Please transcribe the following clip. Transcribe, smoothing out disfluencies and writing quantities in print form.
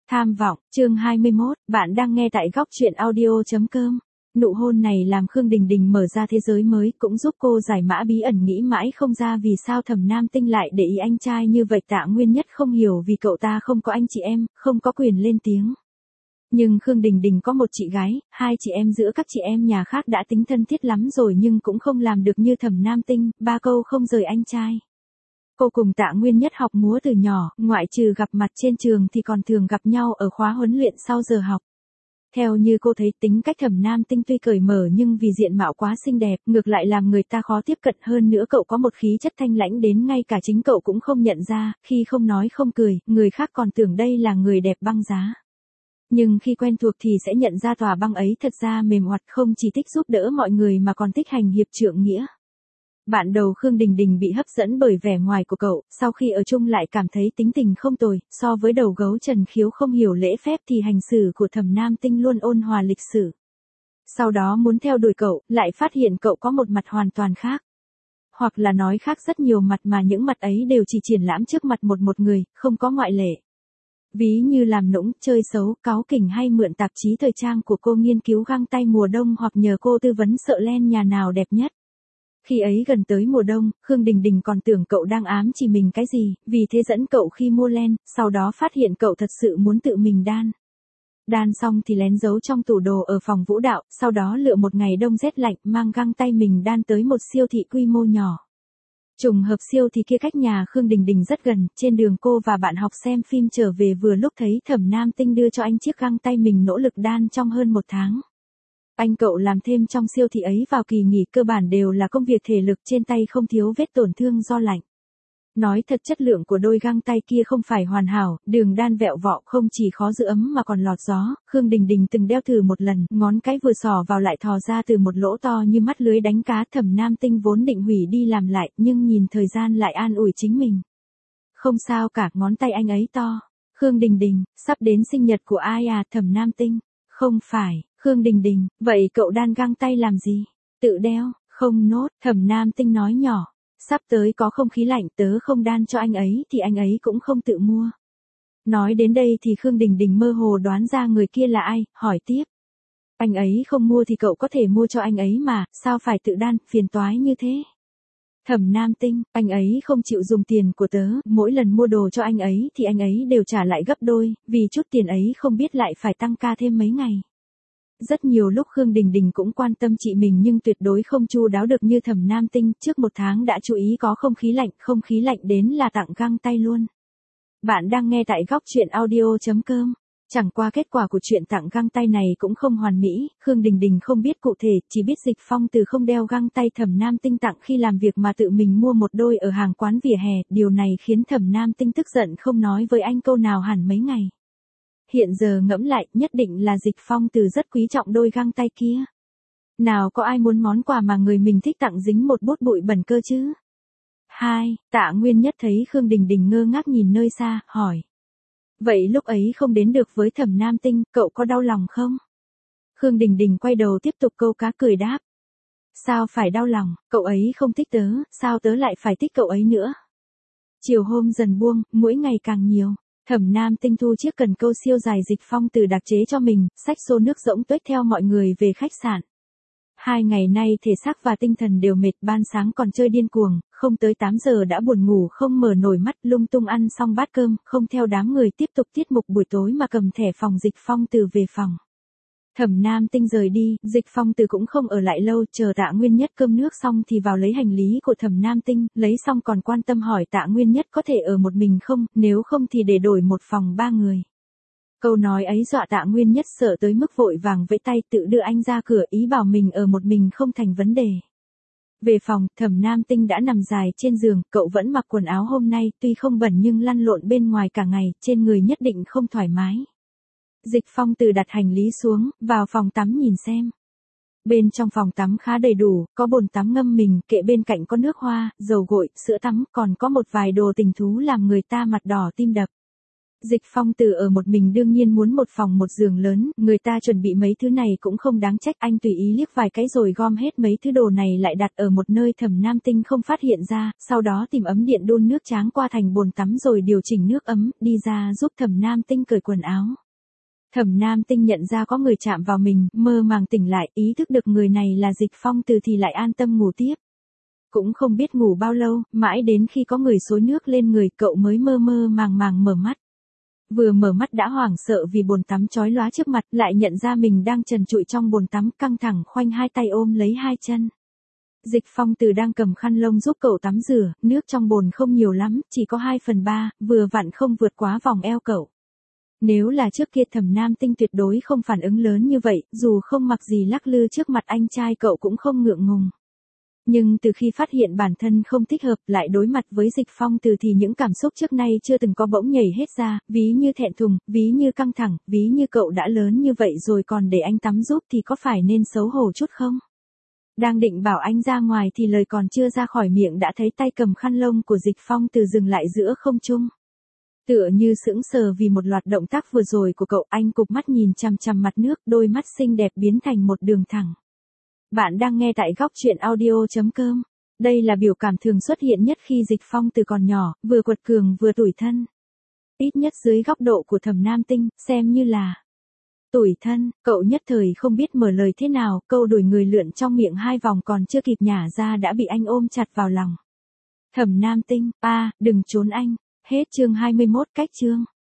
Tham vọng, chương 21, bạn đang nghe tại góc truyện audio.com. Nụ hôn này làm Khương Đình Đình mở ra thế giới mới, cũng giúp cô giải mã bí ẩn nghĩ mãi không ra vì sao Thẩm Nam Tinh lại để ý anh trai như vậy. Tạ Nguyên Nhất không hiểu vì cậu ta không có anh chị em, không có quyền lên tiếng. Nhưng Khương Đình Đình có một chị gái, hai chị em giữa các chị em nhà khác đã tính thân thiết lắm rồi nhưng cũng không làm được như Thẩm Nam Tinh, ba câu không rời anh trai. Cô cùng Tạ Nguyên Nhất học múa từ nhỏ, ngoại trừ gặp mặt trên trường thì còn thường gặp nhau ở khóa huấn luyện sau giờ học. Theo như cô thấy tính cách Thẩm Nam Tinh tuy cởi mở nhưng vì diện mạo quá xinh đẹp, ngược lại làm người ta khó tiếp cận hơn nữa. Cậu có một khí chất thanh lãnh đến ngay cả chính cậu cũng không nhận ra, khi không nói không cười, người khác còn tưởng đây là người đẹp băng giá. Nhưng khi quen thuộc thì sẽ nhận ra tòa băng ấy thật ra mềm oặt, không chỉ thích giúp đỡ mọi người mà còn thích hành hiệp trượng nghĩa. Bạn đầu Khương Đình Đình bị hấp dẫn bởi vẻ ngoài của cậu, sau khi ở chung lại cảm thấy tính tình không tồi, so với đầu gấu Trần Khiếu không hiểu lễ phép thì hành xử của Thẩm Nam Tinh luôn ôn hòa lịch sự. Sau đó muốn theo đuổi cậu, lại phát hiện cậu có một mặt hoàn toàn khác. Hoặc là nói khác rất nhiều mặt mà những mặt ấy đều chỉ triển lãm trước mặt một người, không có ngoại lệ. Ví như làm nũng, chơi xấu, cáu kỉnh hay mượn tạp chí thời trang của cô nghiên cứu găng tay mùa đông hoặc nhờ cô tư vấn sợ len nhà nào đẹp nhất. Khi ấy gần tới mùa đông, Khương Đình Đình còn tưởng cậu đang ám chỉ mình cái gì, vì thế dẫn cậu khi mua len, sau đó phát hiện cậu thật sự muốn tự mình đan. Đan xong thì lén giấu trong tủ đồ ở phòng vũ đạo, sau đó lựa một ngày đông rét lạnh mang găng tay mình đan tới một siêu thị quy mô nhỏ. Trùng hợp siêu thị kia cách nhà Khương Đình Đình rất gần, trên đường cô và bạn học xem phim trở về vừa lúc thấy Thẩm Nam Tinh đưa cho anh chiếc găng tay mình nỗ lực đan trong hơn một tháng. Anh cậu làm thêm trong siêu thị ấy vào kỳ nghỉ, cơ bản đều là công việc thể lực, trên tay không thiếu vết tổn thương do lạnh. Nói thật chất lượng của đôi găng tay kia không phải hoàn hảo, đường đan vẹo vọ, không chỉ khó giữ ấm mà còn lọt gió. Khương Đình Đình từng đeo thử một lần, ngón cái vừa xỏ vào lại thò ra từ một lỗ to như mắt lưới đánh cá. Thẩm Nam Tinh vốn định hủy đi làm lại, nhưng nhìn thời gian lại an ủi chính mình. Không sao cả, ngón tay anh ấy to. Khương Đình Đình, sắp đến sinh nhật của ai à? Thẩm Nam Tinh, không phải. Khương Đình Đình, vậy cậu đan găng tay làm gì? Tự đeo, không nốt. Thẩm Nam Tinh nói nhỏ. Sắp tới có không khí lạnh, tớ không đan cho anh ấy thì anh ấy cũng không tự mua. Nói đến đây thì Khương Đình Đình mơ hồ đoán ra người kia là ai, hỏi tiếp. Anh ấy không mua thì cậu có thể mua cho anh ấy mà, sao phải tự đan, phiền toái như thế? Thẩm Nam Tinh, anh ấy không chịu dùng tiền của tớ, mỗi lần mua đồ cho anh ấy thì anh ấy đều trả lại gấp đôi, vì chút tiền ấy không biết lại phải tăng ca thêm mấy ngày. Rất nhiều lúc Khương Đình Đình cũng quan tâm chị mình nhưng tuyệt đối không chu đáo được như Thẩm Nam Tinh, trước một tháng đã chú ý có không khí lạnh đến là tặng găng tay luôn. Bạn đang nghe tại góc truyện audio.com. Chẳng qua kết quả của chuyện tặng găng tay này cũng không hoàn mỹ, Khương Đình Đình không biết cụ thể, chỉ biết Dịch Phong từ không đeo găng tay Thẩm Nam Tinh tặng khi làm việc mà tự mình mua một đôi ở hàng quán vỉa hè, điều này khiến Thẩm Nam Tinh tức giận không nói với anh câu nào hẳn mấy ngày. Hiện giờ ngẫm lại, nhất định là Dịch Phong từ rất quý trọng đôi găng tay kia. Nào có ai muốn món quà mà người mình thích tặng dính một bút bụi bẩn cơ chứ? 2. Tạ Nguyên Nhất thấy Khương Đình Đình ngơ ngác nhìn nơi xa, hỏi. Vậy lúc ấy không đến được với Thẩm Nam Tinh, cậu có đau lòng không? Khương Đình Đình quay đầu tiếp tục câu cá cười đáp. Sao phải đau lòng, cậu ấy không thích tớ, sao tớ lại phải thích cậu ấy nữa? Chiều hôm dần buông, mỗi ngày càng nhiều. Thẩm Nam Tinh thu chiếc cần câu siêu dài Dịch Phong từ đặc chế cho mình, xách xô nước rỗng tuếch theo mọi người về khách sạn. 2 ngày nay thể xác và tinh thần đều mệt, ban sáng còn chơi điên cuồng, không tới 8 giờ đã buồn ngủ không mở nổi mắt, lung tung ăn xong bát cơm, không theo đám người tiếp tục tiết mục buổi tối mà cầm thẻ phòng Dịch Phong từ về phòng. Thẩm Nam Tinh rời đi, Dịch Phong từ cũng không ở lại lâu, chờ Tạ Nguyên Nhất cơm nước xong thì vào lấy hành lý của Thẩm Nam Tinh, lấy xong còn quan tâm hỏi Tạ Nguyên Nhất có thể ở một mình không, nếu không thì để đổi một phòng 3 người. Câu nói ấy dọa Tạ Nguyên Nhất sợ tới mức vội vàng vẫy tay tự đưa anh ra cửa, ý bảo mình ở một mình không thành vấn đề. Về phòng, Thẩm Nam Tinh đã nằm dài trên giường, cậu vẫn mặc quần áo hôm nay, tuy không bẩn nhưng lăn lộn bên ngoài cả ngày, trên người nhất định không thoải mái. Dịch Phong từ đặt hành lý xuống, vào phòng tắm nhìn xem. Bên trong phòng tắm khá đầy đủ, có bồn tắm ngâm mình, kệ bên cạnh có nước hoa, dầu gội, sữa tắm, còn có một vài đồ tình thú làm người ta mặt đỏ tim đập. Dịch Phong Từ ở một mình đương nhiên muốn một phòng một giường lớn, người ta chuẩn bị mấy thứ này cũng không đáng trách, anh tùy ý liếc vài cái rồi gom hết mấy thứ đồ này lại đặt ở một nơi Thẩm Nam Tinh không phát hiện ra, sau đó tìm ấm điện đun nước tráng qua thành bồn tắm rồi điều chỉnh nước ấm, đi ra giúp Thẩm Nam Tinh cởi quần áo. Thẩm Nam Tinh nhận ra có người chạm vào mình, mơ màng tỉnh lại, ý thức được người này là Dịch Phong Từ thì lại an tâm ngủ tiếp. Cũng không biết ngủ bao lâu, mãi đến khi có người xối nước lên người cậu mới mơ mơ màng màng mở mắt. Vừa mở mắt đã hoảng sợ vì bồn tắm chói lóa trước mặt, lại nhận ra mình đang trần trụi trong bồn tắm, căng thẳng khoanh hai tay ôm lấy hai chân. Dịch Phong Từ đang cầm khăn lông giúp cậu tắm rửa, nước trong bồn không nhiều lắm, chỉ có 2/3, vừa vặn không vượt quá vòng eo cậu. Nếu là trước kia Thẩm Nam Tinh tuyệt đối không phản ứng lớn như vậy, dù không mặc gì lắc lư trước mặt anh trai cậu cũng không ngượng ngùng. Nhưng từ khi phát hiện bản thân không thích hợp lại đối mặt với Dịch Phong Từ thì những cảm xúc trước nay chưa từng có bỗng nhảy hết ra, ví như thẹn thùng, ví như căng thẳng, ví như cậu đã lớn như vậy rồi còn để anh tắm giúp thì có phải nên xấu hổ chút không? Đang định bảo anh ra ngoài thì lời còn chưa ra khỏi miệng đã thấy tay cầm khăn lông của Dịch Phong Từ dừng lại giữa không trung. Tựa như sững sờ vì một loạt động tác vừa rồi của cậu, anh cụp mắt nhìn chằm chằm mặt nước, đôi mắt xinh đẹp biến thành một đường thẳng. Bạn đang nghe tại góc truyện audio.com. Đây là biểu cảm thường xuất hiện nhất khi Dịch Phong Từ còn nhỏ, vừa quật cường vừa tủi thân. Ít nhất dưới góc độ của Thẩm Nam Tinh, xem như là tủi thân, cậu nhất thời không biết mở lời thế nào, câu đuổi người lượn trong miệng 2 vòng còn chưa kịp nhả ra đã bị anh ôm chặt vào lòng. Thẩm Nam Tinh, đừng trốn anh. Hết chương 21, cách chương.